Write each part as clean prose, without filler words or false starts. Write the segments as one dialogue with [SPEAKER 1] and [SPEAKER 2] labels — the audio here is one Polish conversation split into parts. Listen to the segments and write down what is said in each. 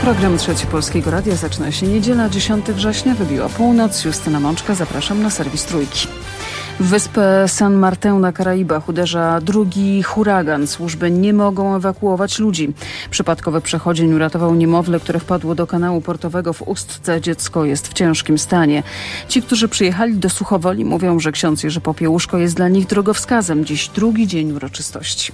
[SPEAKER 1] Program Trzeci Polskiego Radia zaczyna się niedziela, 10 września, wybiła północ. Justyna Mączka, zapraszam na serwis Trójki. W wyspę San Martin na Karaibach uderza drugi huragan. Służby nie mogą ewakuować ludzi. Przypadkowy przechodzień uratował niemowlę, które wpadło do kanału portowego w Ustce. Dziecko jest w ciężkim stanie. Ci, którzy przyjechali do Suchowoli, mówią, że ksiądz Jerzy Popiełuszko jest dla nich drogowskazem. Dziś drugi dzień uroczystości.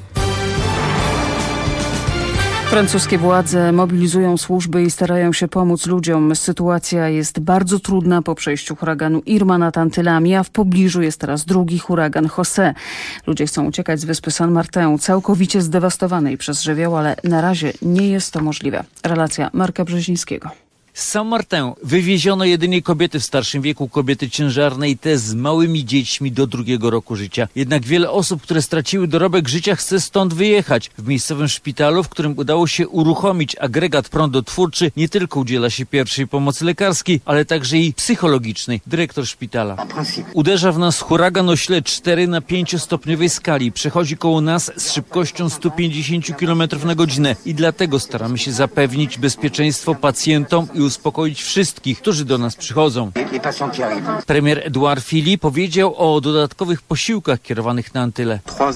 [SPEAKER 1] Francuskie władze mobilizują służby i starają się pomóc ludziom. Sytuacja jest bardzo trudna po przejściu huraganu Irma nad Antylami, a w pobliżu jest teraz drugi huragan José. Ludzie chcą uciekać z wyspy San Martin, całkowicie zdewastowanej przez żywioł, ale na razie nie jest to możliwe. Relacja Marka Brzezińskiego.
[SPEAKER 2] Z San Martin wywieziono jedynie kobiety w starszym wieku, kobiety ciężarne i te z małymi dziećmi do 2. roku życia. Jednak wiele osób, które straciły dorobek życia, chce stąd wyjechać. W miejscowym szpitalu, w którym udało się uruchomić agregat prądotwórczy, nie tylko udziela się pierwszej pomocy lekarskiej, ale także i psychologicznej. Dyrektor szpitala. Uderza w nas huragan o sile 4 na 5-stopniowej skali. Przechodzi koło nas z szybkością 150 km na godzinę i dlatego staramy się zapewnić bezpieczeństwo pacjentom i uspokoić wszystkich, którzy do nas przychodzą. Premier Edouard Philippe powiedział o dodatkowych posiłkach kierowanych na Antyle.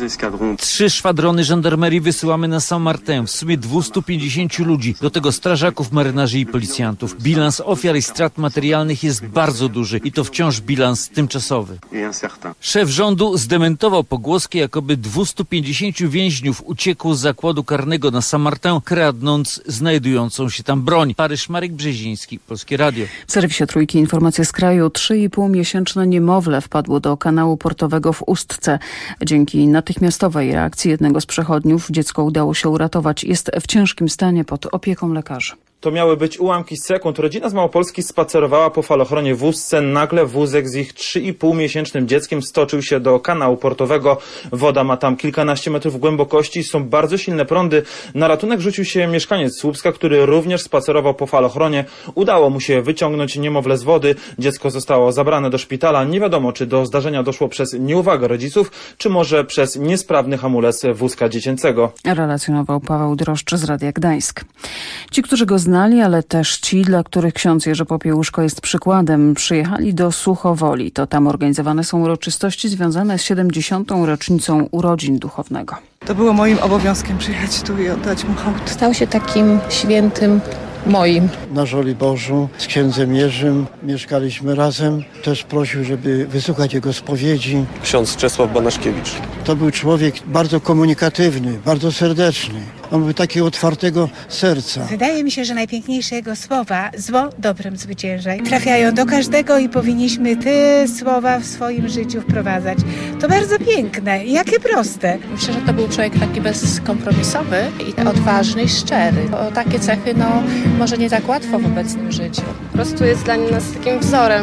[SPEAKER 2] 3 szwadrony żandarmerii wysyłamy na San Martin, w sumie 250 ludzi, do tego strażaków, marynarzy i policjantów. Bilans ofiar i strat materialnych jest bardzo duży i to wciąż bilans tymczasowy. Szef rządu zdementował pogłoski, jakoby 250 więźniów uciekło z zakładu karnego na San Martin, kradnąc znajdującą się tam broń. Paryż, Marek Brzeziński, Polskie Radio.
[SPEAKER 1] W serwisie Trójki informacje z kraju. 3,5-miesięczne niemowlę wpadło do kanału portowego w Ustce. Dzięki natychmiastowej reakcji jednego z przechodniów dziecko udało się uratować. Jest w ciężkim stanie pod opieką lekarzy.
[SPEAKER 3] To miały być ułamki sekund. Rodzina z Małopolski spacerowała po falochronie w Ustce. Nagle wózek z ich 3,5-miesięcznym dzieckiem stoczył się do kanału portowego. Woda ma tam kilkanaście metrów głębokości. Są bardzo silne prądy. Na ratunek rzucił się mieszkaniec Słupska, który również spacerował po falochronie. Udało mu się wyciągnąć niemowlę z wody. Dziecko zostało zabrane do szpitala. Nie wiadomo, czy do zdarzenia doszło przez nieuwagę rodziców, czy może przez niesprawny hamulec wózka dziecięcego.
[SPEAKER 1] Relacjonował Paweł Droszcz z Radia Gdańsk. Ci, którzy go znali, ale też ci, dla których ksiądz Jerzy Popiełuszko jest przykładem, przyjechali do Suchowoli. To tam organizowane są uroczystości związane z 70. rocznicą urodzin duchownego.
[SPEAKER 4] To było moim obowiązkiem przyjechać tu i oddać mu hołd.
[SPEAKER 5] Stał się takim świętym moim.
[SPEAKER 6] Na Żoliborzu z księdzem Jerzym mieszkaliśmy razem. Też prosił, żeby wysłuchać jego spowiedzi.
[SPEAKER 7] Ksiądz Czesław Banaszkiewicz.
[SPEAKER 6] To był człowiek bardzo komunikatywny, bardzo serdeczny. On był takiego otwartego serca.
[SPEAKER 8] Wydaje mi się, że najpiękniejsze jego słowa, zło dobrem zwyciężaj, trafiają do każdego i powinniśmy te słowa w swoim życiu wprowadzać. To bardzo piękne i jakie proste.
[SPEAKER 5] Myślę, że to był człowiek taki bezkompromisowy i odważny i szczery. O takie cechy, może nie tak łatwo w obecnym życiu.
[SPEAKER 9] Po prostu jest dla nas takim wzorem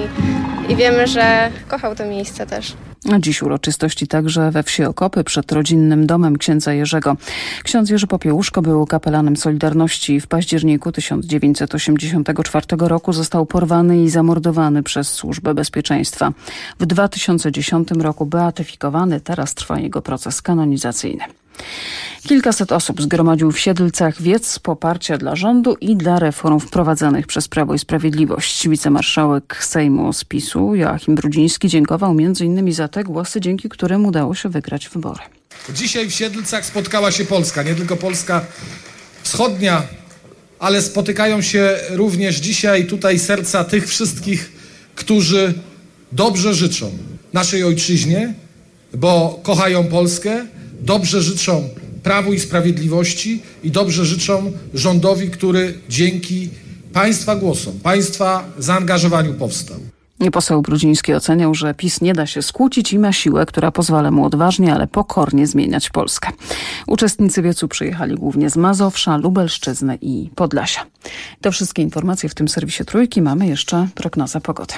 [SPEAKER 9] i wiemy, że kochał to miejsce też.
[SPEAKER 1] A dziś uroczystości także we wsi Okopy przed rodzinnym domem księdza Jerzego. Ksiądz Jerzy Popiełuszko był kapelanem Solidarności. W październiku 1984 roku został porwany i zamordowany przez Służbę Bezpieczeństwa. W 2010 roku beatyfikowany, teraz trwa jego proces kanonizacyjny. Kilkaset osób zgromadził w Siedlcach wiec poparcia dla rządu i dla reform wprowadzanych przez Prawo i Sprawiedliwość. Wicemarszałek Sejmu z PiS-u Joachim Brudziński dziękował m.in. za te głosy, dzięki którym udało się wygrać wybory.
[SPEAKER 10] Dzisiaj w Siedlcach spotkała się Polska, nie tylko Polska wschodnia, ale spotykają się również dzisiaj tutaj serca tych wszystkich, którzy dobrze życzą naszej ojczyźnie, bo kochają Polskę, dobrze życzą Prawu i Sprawiedliwości i dobrze życzą rządowi, który dzięki Państwa głosom, Państwa zaangażowaniu powstał.
[SPEAKER 1] Poseł Brudziński oceniał, że PiS nie da się skłócić i ma siłę, która pozwala mu odważnie, ale pokornie zmieniać Polskę. Uczestnicy wiecu przyjechali głównie z Mazowsza, Lubelszczyzny i Podlasia. To wszystkie informacje w tym serwisie Trójki. Mamy jeszcze prognozę pogody.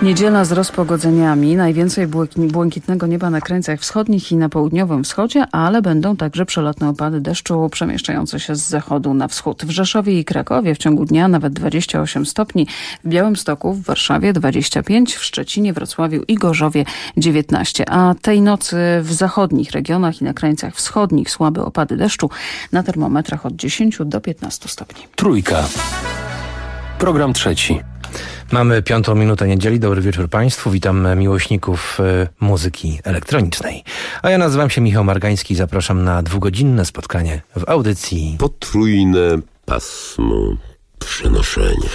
[SPEAKER 1] Niedziela z rozpogodzeniami. Najwięcej błękitnego nieba na krańcach wschodnich i na południowym wschodzie, ale będą także przelotne opady deszczu przemieszczające się z zachodu na wschód. W Rzeszowie i Krakowie w ciągu dnia nawet 28 stopni, w Białymstoku, w Warszawie 25, w Szczecinie, Wrocławiu i Gorzowie 19. A tej nocy w zachodnich regionach i na krańcach wschodnich słabe opady deszczu, na termometrach od 10 do 15 stopni.
[SPEAKER 7] Trójka. Program trzeci.
[SPEAKER 11] Mamy 5. minutę niedzieli. Dobry wieczór Państwu. Witam miłośników muzyki elektronicznej. A ja nazywam się Michał Margański i zapraszam na 2-godzinne spotkanie w audycji
[SPEAKER 12] Potrójne pasmo. Przenoszenie.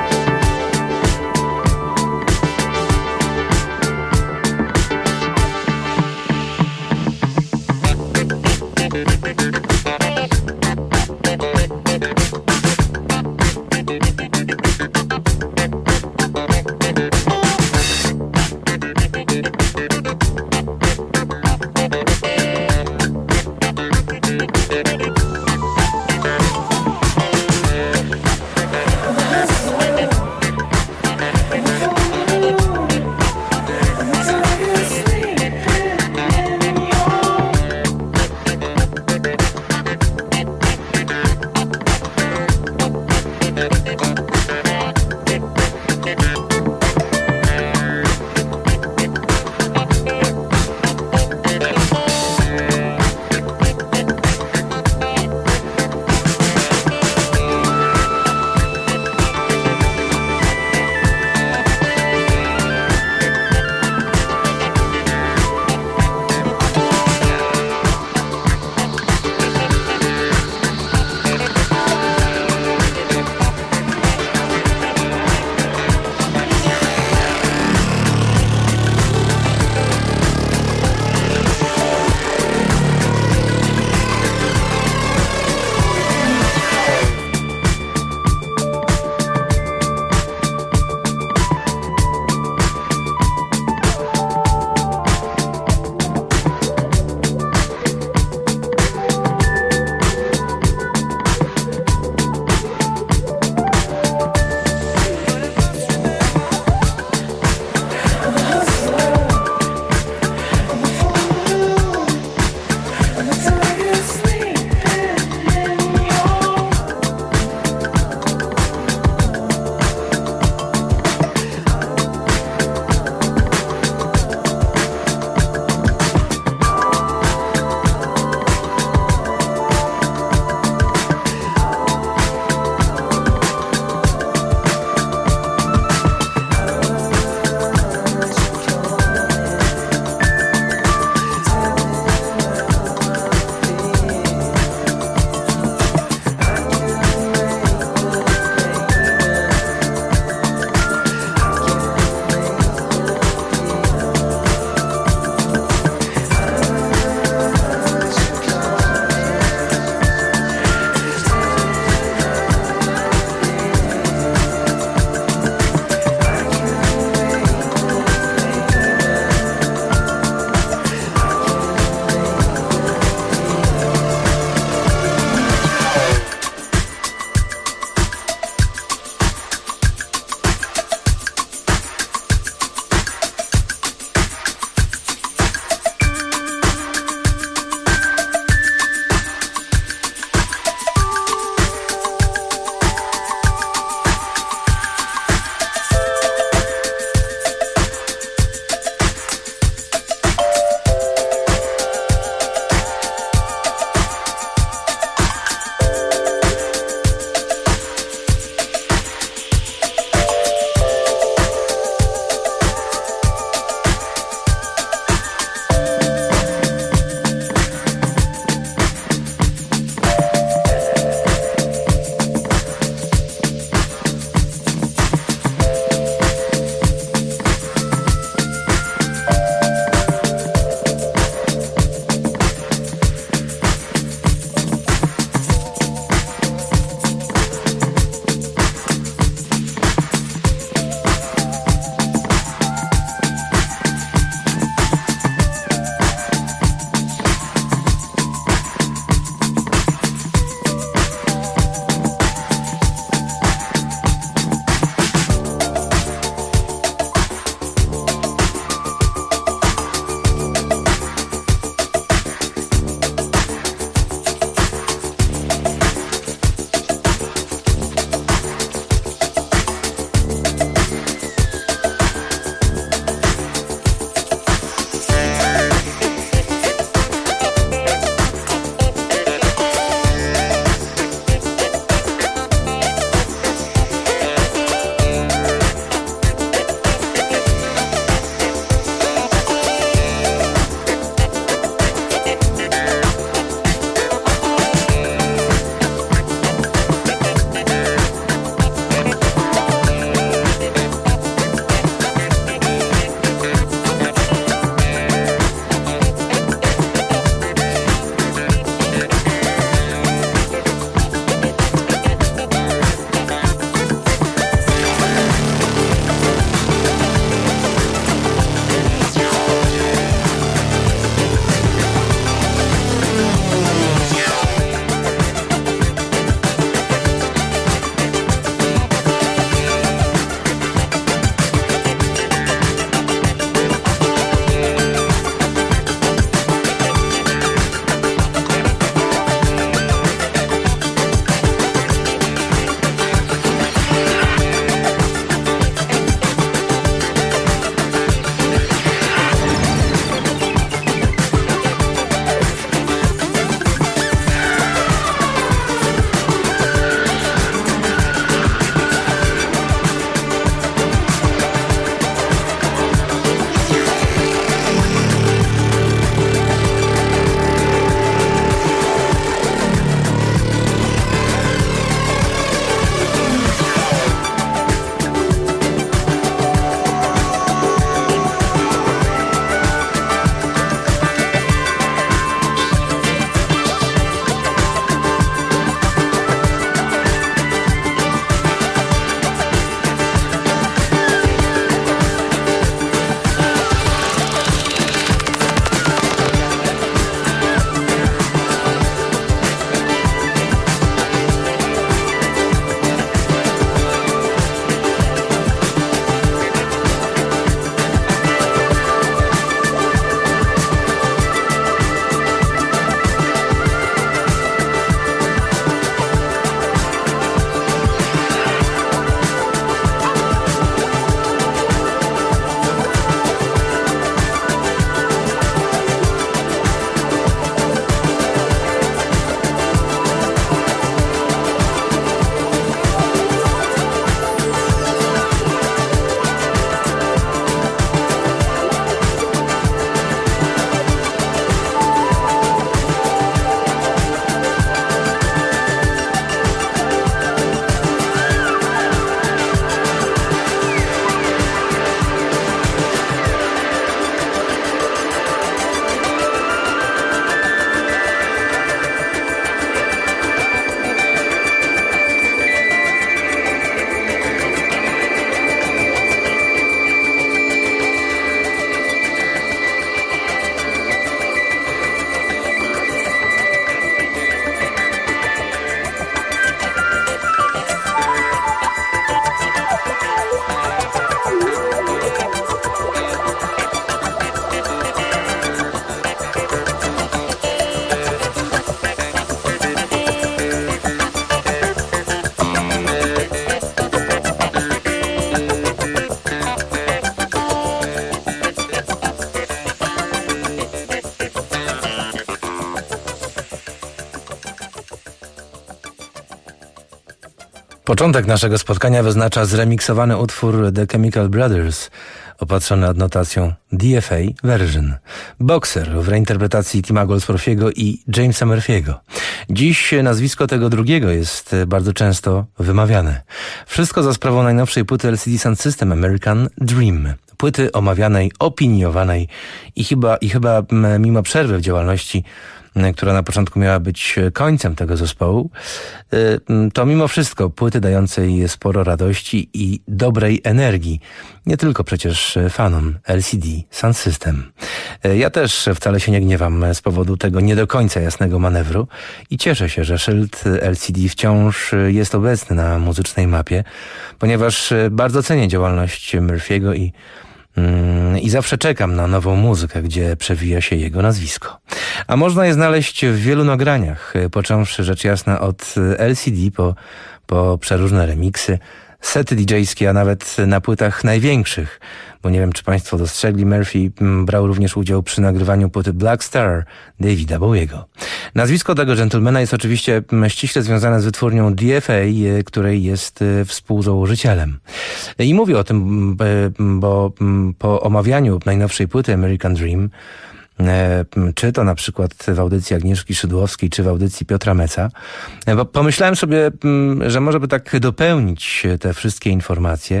[SPEAKER 11] Początek naszego spotkania wyznacza zremiksowany utwór The Chemical Brothers, opatrzony adnotacją DFA Version. Boxer w reinterpretacji Tima Goldsworthiego i Jamesa Murphy'ego. Dziś nazwisko tego drugiego jest bardzo często wymawiane. Wszystko za sprawą najnowszej płyty LCD Sound System American Dream. Płyty omawianej, opiniowanej i chyba mimo przerwy w działalności, która na początku miała być końcem tego zespołu, to mimo wszystko płyty dającej sporo radości i dobrej energii. Nie tylko przecież fanom LCD Sound System. Ja też wcale się nie gniewam z powodu tego nie do końca jasnego manewru i cieszę się, że szyld LCD wciąż jest obecny na muzycznej mapie, ponieważ bardzo cenię działalność Murphy'ego i zawsze czekam na nową muzykę, gdzie przewija się jego nazwisko. A można je znaleźć w wielu nagraniach, począwszy rzecz jasna od LCD po przeróżne remiksy, sety DJ-skie, a nawet na płytach największych, bo nie wiem, czy Państwo dostrzegli, Murphy brał również udział przy nagrywaniu płyty Black Star Davida Bowiego. Nazwisko tego gentlemana jest oczywiście ściśle związane z wytwórnią DFA, której jest współzałożycielem. I mówię o tym, bo po omawianiu najnowszej płyty American Dream, czy to na przykład w audycji Agnieszki Szydłowskiej, czy w audycji Piotra Meca, bo pomyślałem sobie, że może by tak dopełnić te wszystkie informacje,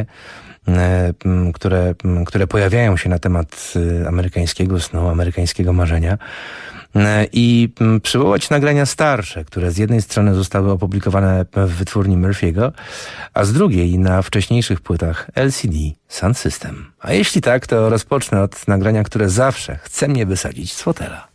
[SPEAKER 11] które pojawiają się na temat amerykańskiego snu, amerykańskiego marzenia i przywołać nagrania starsze, które z jednej strony zostały opublikowane w wytwórni Murphy'ego, a z drugiej na wcześniejszych płytach LCD Sound System. A jeśli tak, to rozpocznę od nagrania, które zawsze chce mnie wysadzić z fotela.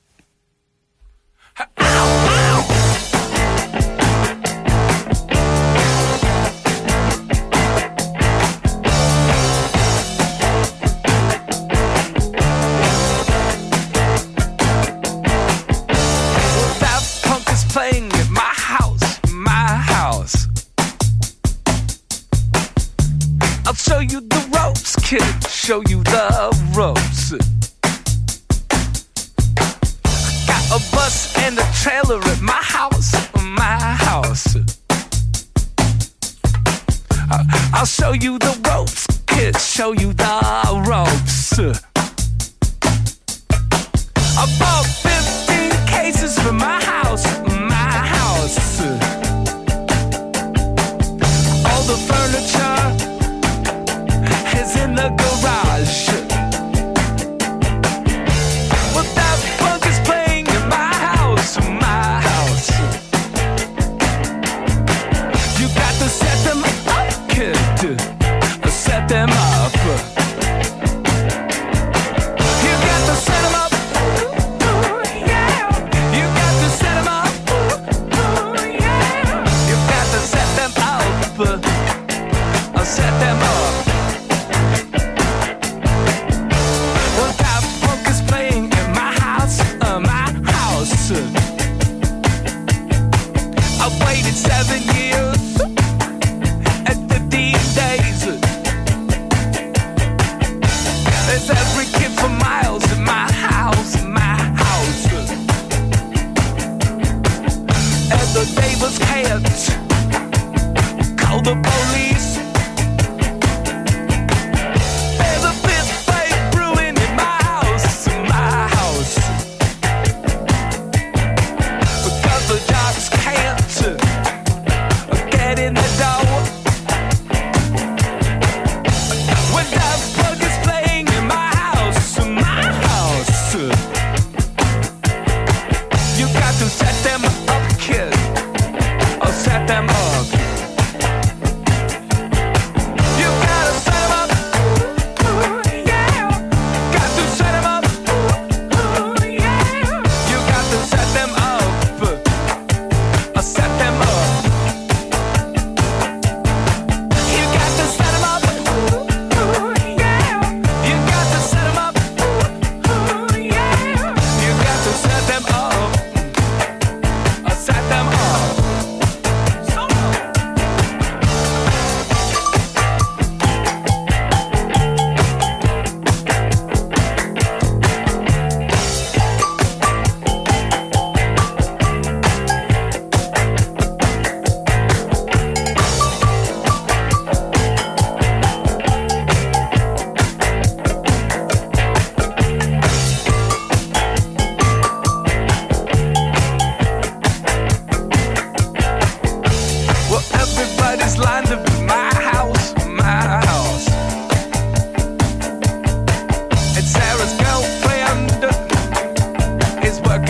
[SPEAKER 13] I'll show you the ropes, kid, show you the ropes. Got a bus and a trailer at my house, my house. I'll show you the ropes, kid, show you the ropes. I bought 15 cases for my house, my house. All the furniture is in the garage. Well, that funk is playing in my house, my house. You got to set them up, kid. Set them up.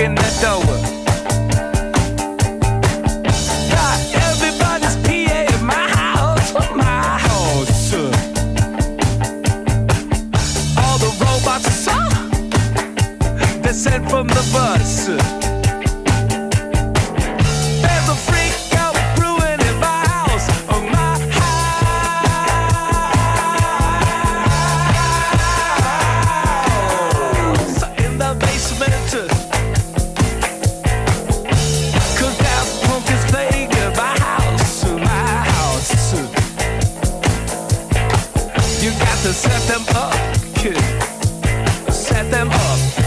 [SPEAKER 13] in the door. Got everybody's PA in my house, my house. All the robots they're sent from the bus. There's a freak out brewing in my house, my house. In the basement, 'cause that punk is playing in my house, my house. You got to set them up, kid. Set them up.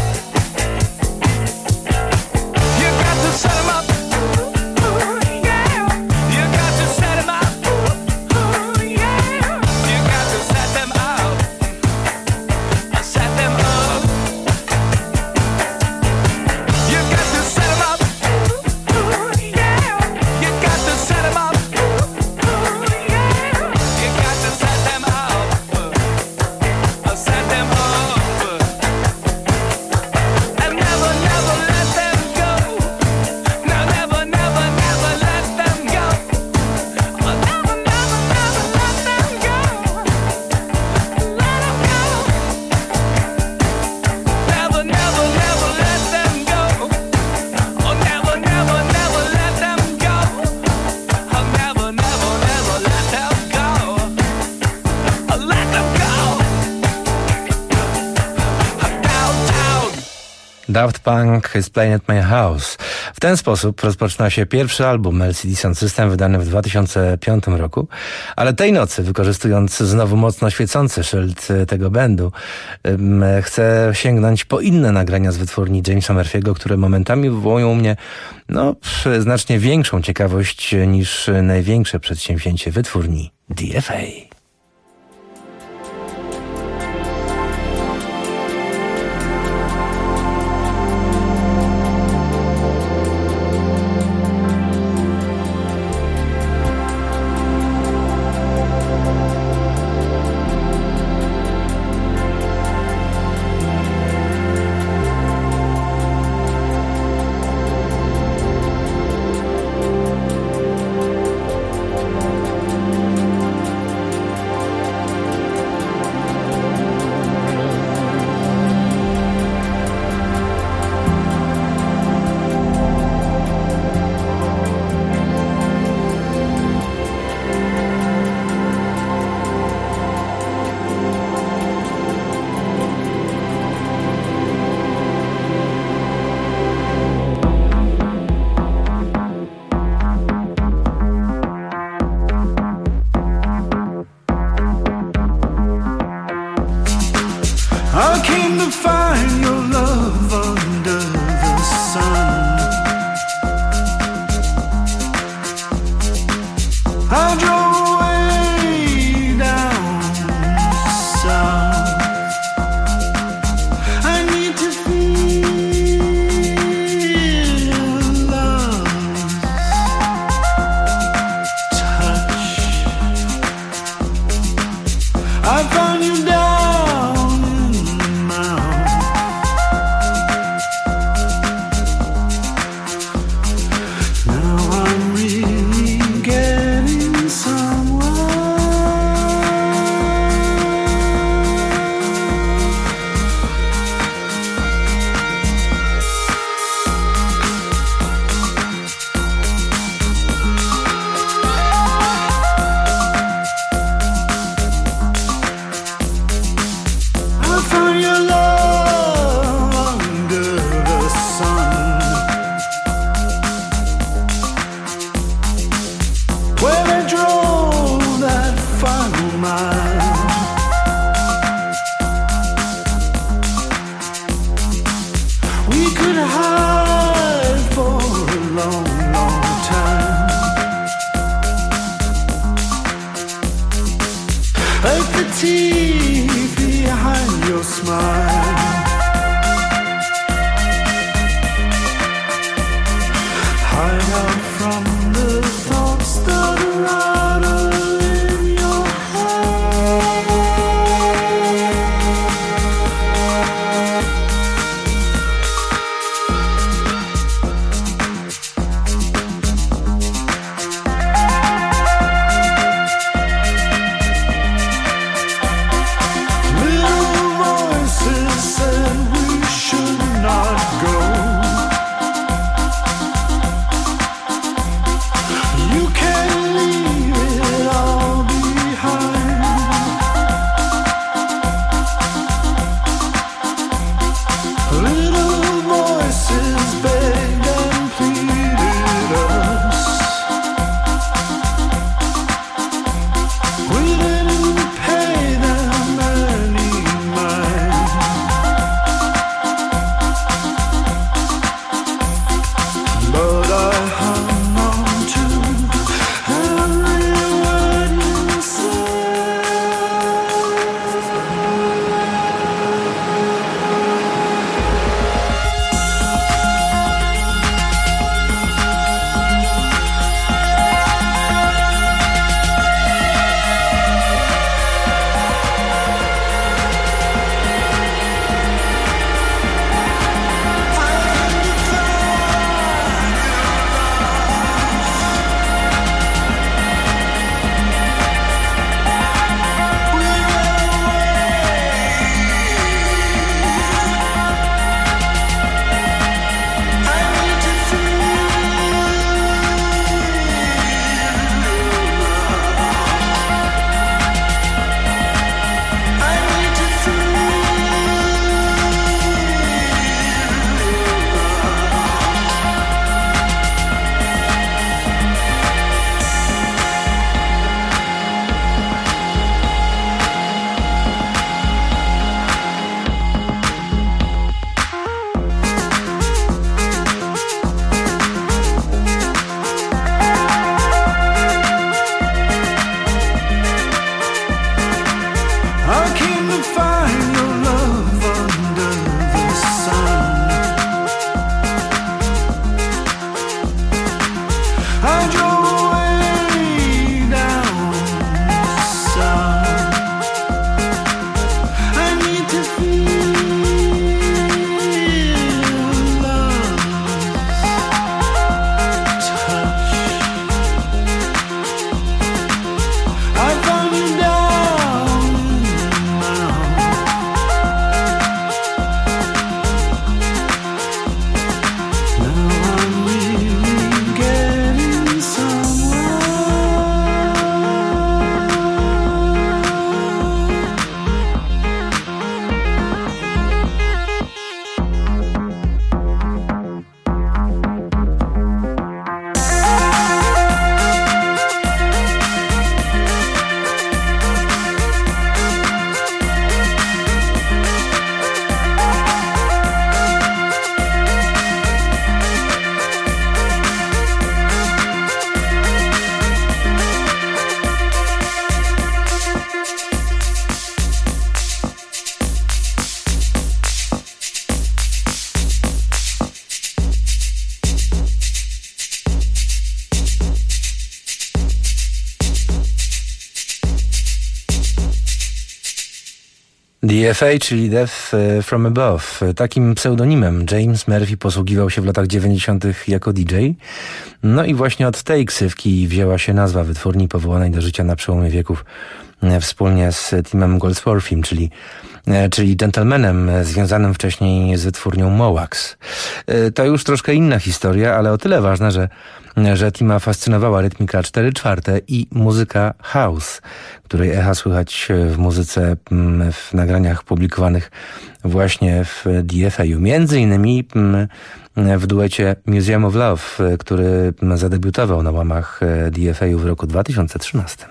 [SPEAKER 13] You got to set them up. Yeah. You got to set them up. Yeah. You got to set them up. Set them up. You got to set them up. Yeah. You got to set them up. Yeah. You got to set them up. Set them up. And never, never let them go. No, never, never, never let them go. Oh, never, never, never let them go. Let them go. Never, never, never let them go. Oh, never, never, never let them go. Oh, never, never, never let them go. Oh, let them go. Downtown.
[SPEAKER 11] Daft Punk is Playing at My House. W ten sposób rozpoczyna się pierwszy album LCD Sound System wydany w 2005 roku, ale tej nocy, wykorzystując znowu mocno świecący szyld tego bandu, chcę sięgnąć po inne nagrania z wytwórni Jamesa Murphy'ego, które momentami wywołują u mnie znacznie większą ciekawość niż największe przedsięwzięcie wytwórni DFA.
[SPEAKER 14] I came to find your love under the sun. I drove away down south. I need to feel love's touch. I found you down.
[SPEAKER 11] DFA, czyli Death from Above. Takim pseudonimem James Murphy posługiwał się w latach 90. jako DJ. No i właśnie od tej ksywki wzięła się nazwa wytwórni powołanej do życia na przełomie wieków wspólnie z Timem Goldsworthiem, czyli gentlemanem związanym wcześniej z wytwórnią Mowax. To już troszkę inna historia, ale o tyle ważna, że Tima fascynowała rytmika 4/4 i muzyka house, której echa słychać w muzyce, w nagraniach publikowanych właśnie w DFA-u. Między innymi w duecie Museum of Love, który zadebiutował na łamach DFA-u w roku 2013.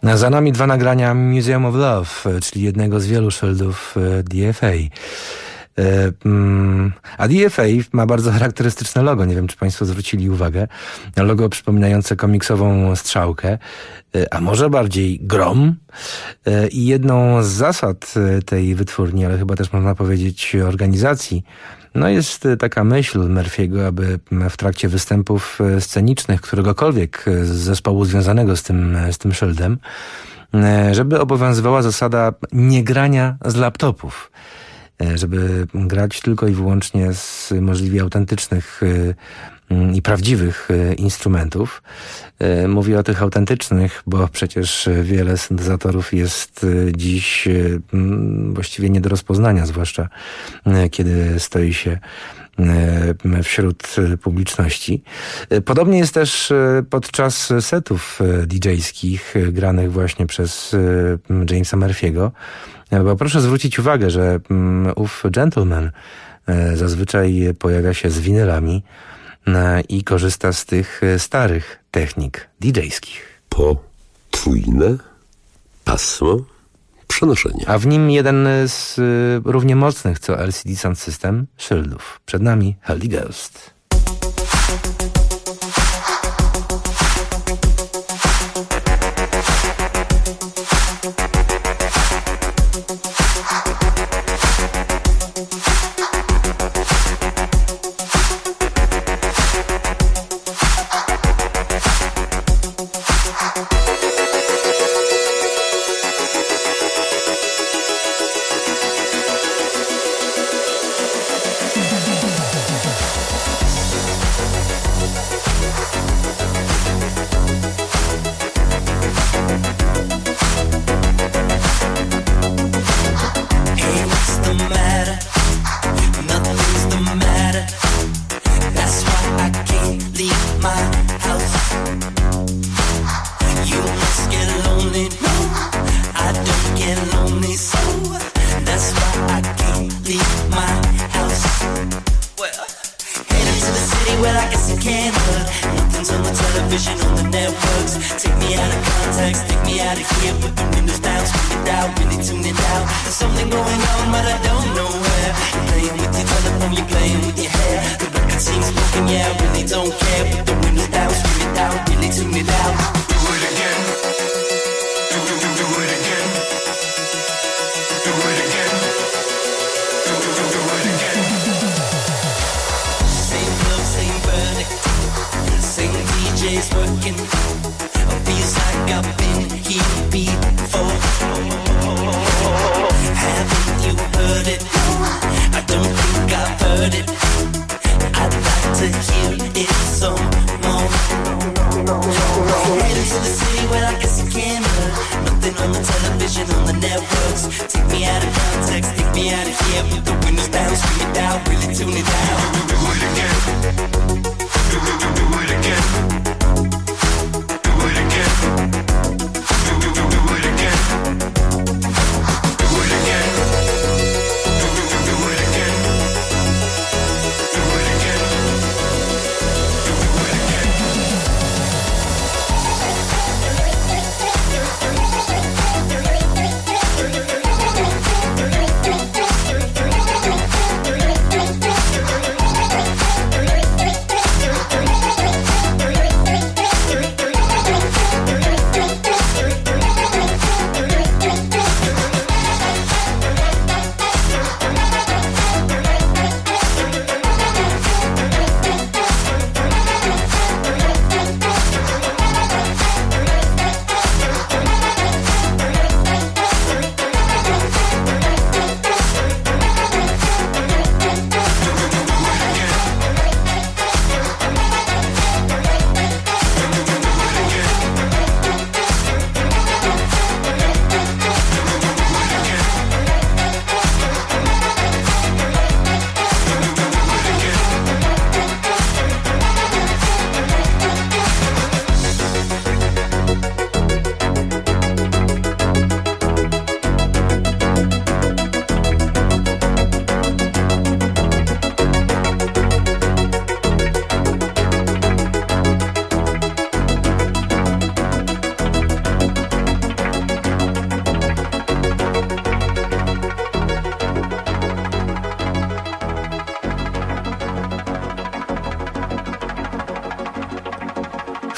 [SPEAKER 11] Za nami 2 nagrania Museum of Love, czyli jednego z wielu szyldów DFA. A DFA ma bardzo charakterystyczne logo, nie wiem czy Państwo zwrócili uwagę. Logo przypominające komiksową strzałkę, a może bardziej grom. I jedną z zasad tej wytwórni, ale chyba też można powiedzieć organizacji, no jest taka myśl Murphy'ego, aby w trakcie występów scenicznych któregokolwiek z zespołu związanego z tym szyldem, żeby obowiązywała zasada niegrania z laptopów. Żeby grać tylko i wyłącznie z możliwie autentycznych i prawdziwych instrumentów. Mówię o tych autentycznych, bo przecież wiele syntezatorów jest dziś właściwie nie do rozpoznania, zwłaszcza kiedy stoi się wśród publiczności. Podobnie jest też podczas setów DJ-skich granych właśnie przez Jamesa Murphy'ego. Bo proszę zwrócić uwagę, że ów gentleman zazwyczaj pojawia się z winylami i korzysta z tych starych technik DJ-skich.
[SPEAKER 12] Potrójne pasmo przenoszenia.
[SPEAKER 11] A w nim jeden z równie mocnych co LCD Sound System szyldów. Przed nami Holy Ghost.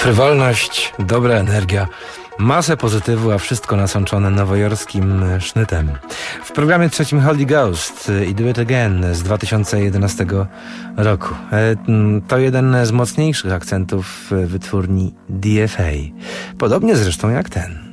[SPEAKER 11] Frywolność, dobra energia, masę pozytywu, a wszystko nasączone nowojorskim sznytem. W programie trzecim Holy Ghost i Do It Again z 2011 roku. To jeden z mocniejszych akcentów wytwórni DFA. Podobnie zresztą jak ten.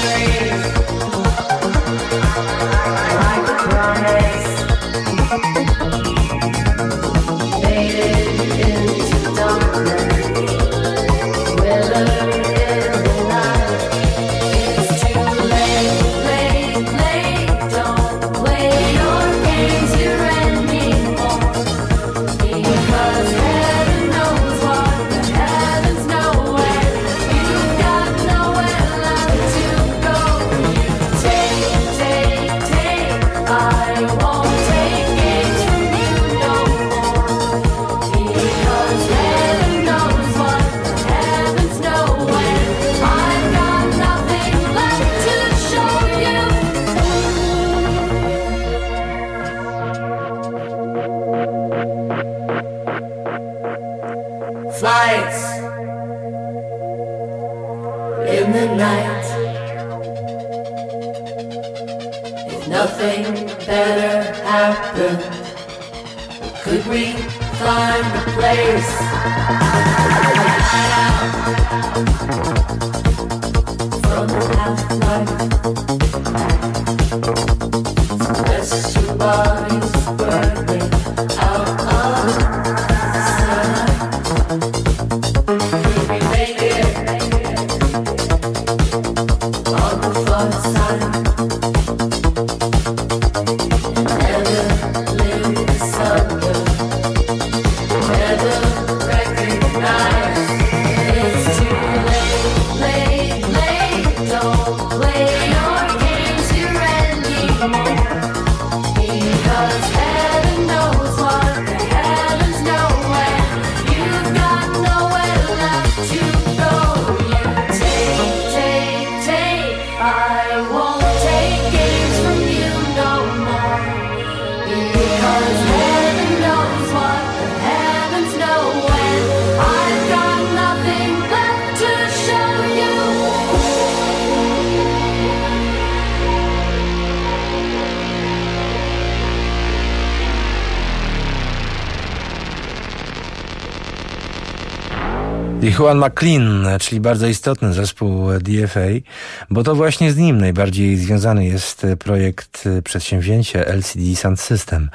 [SPEAKER 11] Juan McLean, czyli bardzo istotny zespół DFA, bo to właśnie z nim najbardziej związany jest projekt, przedsięwzięcie LCD Sound System.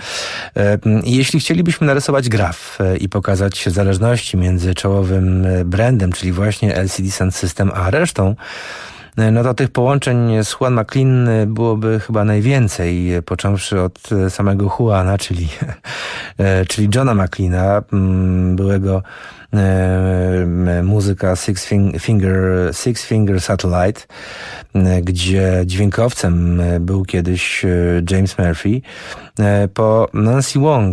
[SPEAKER 11] I jeśli chcielibyśmy narysować graf i pokazać zależności między czołowym brandem, czyli właśnie LCD Sound System, a resztą, no to tych połączeń z Juan McLean byłoby chyba najwięcej, począwszy od samego Juana, czyli Johna McLeana, byłego muzyka Six Finger Satellite, gdzie dźwiękowcem był kiedyś James Murphy, po Nancy Wong,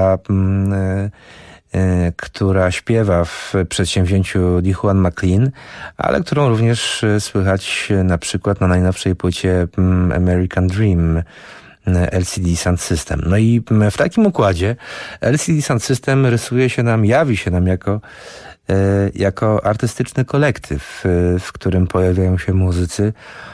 [SPEAKER 11] która śpiewa w przedsięwzięciu The Juan McLean, ale którą również słychać na przykład na najnowszej płycie American Dream LCD Sound System. No i w takim układzie LCD Sound System jawi się nam jako artystyczny kolektyw, w którym pojawiają się muzycy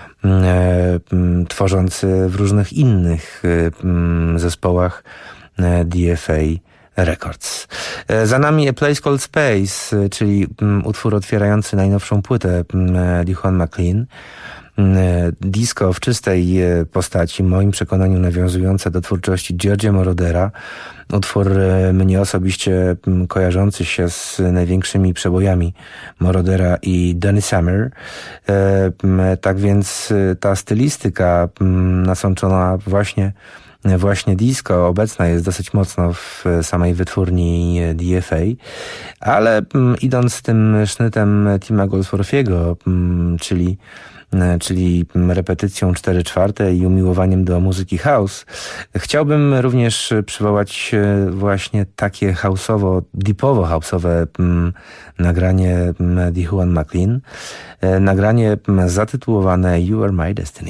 [SPEAKER 11] tworzący w różnych innych zespołach DFA Records. Za nami A Place Called Space, czyli utwór otwierający najnowszą płytę The Juan McLean. Disco w czystej postaci, w moim przekonaniu nawiązujące do twórczości Giorgio Morodera. Utwór mnie osobiście kojarzący się z największymi przebojami Morodera i Donny Summer. Tak więc ta stylistyka nasączona właśnie disco obecna jest dosyć mocno w samej wytwórni DFA, ale idąc tym sznytem Tima Goldsworthiego, czyli repetycją 4/4 i umiłowaniem do muzyki house, chciałbym również przywołać właśnie takie deepowo house'owe nagranie The Juan McLean, nagranie zatytułowane You Are My Destiny.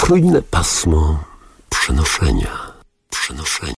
[SPEAKER 12] Trójne pasmo przenoszenia.